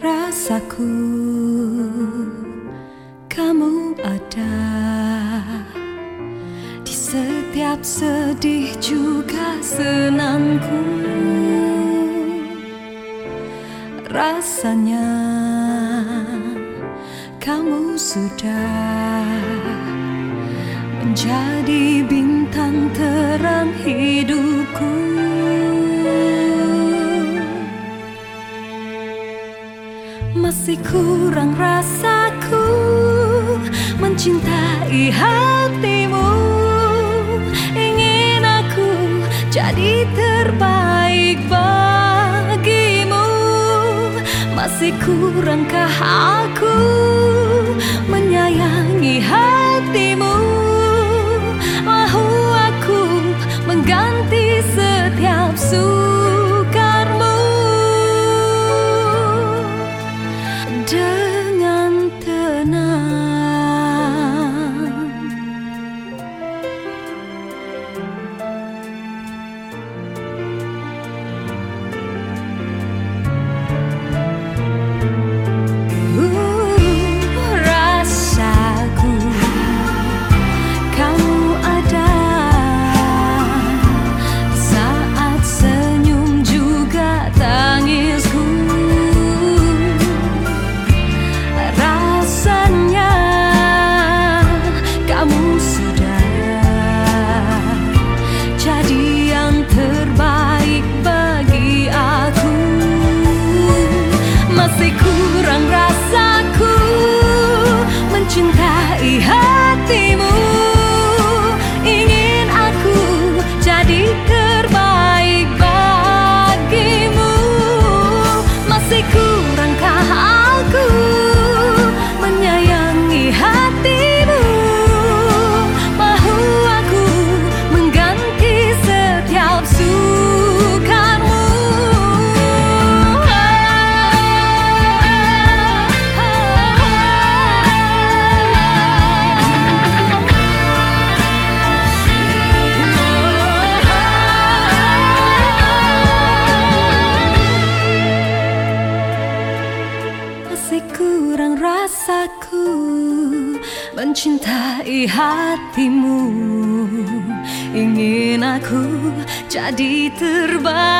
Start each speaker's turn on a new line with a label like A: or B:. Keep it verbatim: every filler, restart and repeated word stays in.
A: rasaku, kamu ada di setiap sedih juga senangku. Rasanya kamu sudah menjadi bintang terang hidupku. Masih kurang rasaku mencintai hatimu. Ingin aku jadi terbaik bagimu. Masih kurangkah aku menyayangi hatimu. Mahu aku mengganti setiap sukarmu dengan tenang. Uh, rasaku kamu ada saat senyum juga tangisku. Rasanya kamu sudah jadi yang terbaik bagi aku. Masih kurang rasaku mencintai hatimu. Ingin aku jadi terbaik bagimu. Masih kurangkah aku menyayangi hatimu. Mahu aku mengganti setiap sukarmu. Masih kurang rasaku mencintai hatimu. Ingin aku jadi terbaik